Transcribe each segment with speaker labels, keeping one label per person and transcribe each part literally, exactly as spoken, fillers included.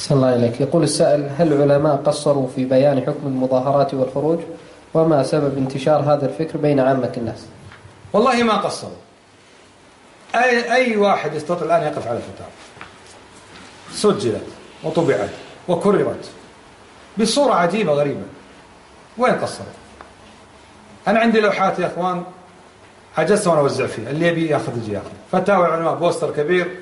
Speaker 1: أحسن الله إليك. يقول السائل: هل العلماء قصروا في بيان حكم المظاهرات والخروج؟ وما سبب انتشار هذا الفكر بين عامة الناس؟
Speaker 2: والله ما قصروا. أي, أي واحد يستطيع الآن يقف على الفتاوى سجلت وطبعت وكررت بصورة عجيبة غريبة. وين قصروا؟ أنا عندي لوحات يا أخوان عجزت وأنا أوزع فيها، اللي يبي يأخذ يجي يأخذ. فتاوى العلماء بوستر كبير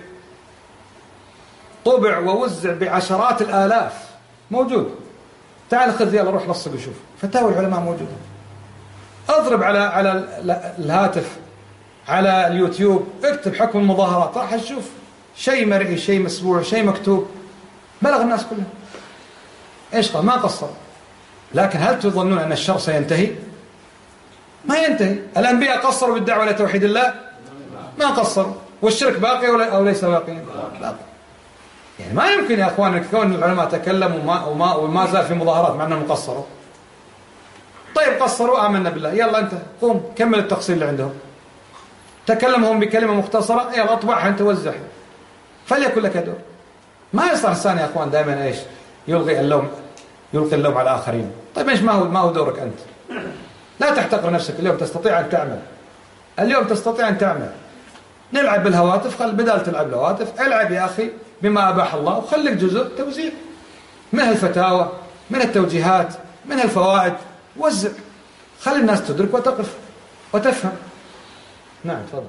Speaker 2: طبع ووزع بعشرات الآلاف موجود. تعال خذ يلا روح لصق وشوف، فتاوى العلماء موجودة. اضرب على على الهاتف على اليوتيوب اكتب حكم المظاهرات راح تشوف شيء مرئي شيء مسموع شيء مكتوب بلغ الناس كلهم. ايش قال؟ ما قصر. لكن هل تظنون أن الشر سينتهي؟ ما ينتهي. الأنبياء قصروا بالدعوة إلى توحيد الله؟ ما قصروا. والشرك باقي أو ليس باقي؟ باقي. يعني ما يمكن يا أخوان كون العلماء تكلموا وما, وما, وما زال في مظاهرات مع أنهم قصروا. طيب قصروا آمنا بالله، يلا أنت قوم كمل التقصير اللي عندهم. تكلمهم بكلمة مختصرة، يلا اطبعها أنت وزعها، فليكن لك دور. ما يصلح الإنسان يا أخوان دائما إيش يلغي اللوم يلقي اللوم على الآخرين. طيب إيش ما هو ما هو دورك أنت؟ لا تحتقر نفسك. اليوم تستطيع أن تعمل، اليوم تستطيع أن تعمل. نلعب بالهواتف، خل بدال تلعب بالهواتف العب يا أخي بما أباح الله وخليك جزء توزيع من الفتاوى من التوجيهات من الفوائد. وزع، خلي الناس تدرك وتقف وتفهم. نعم تفضل.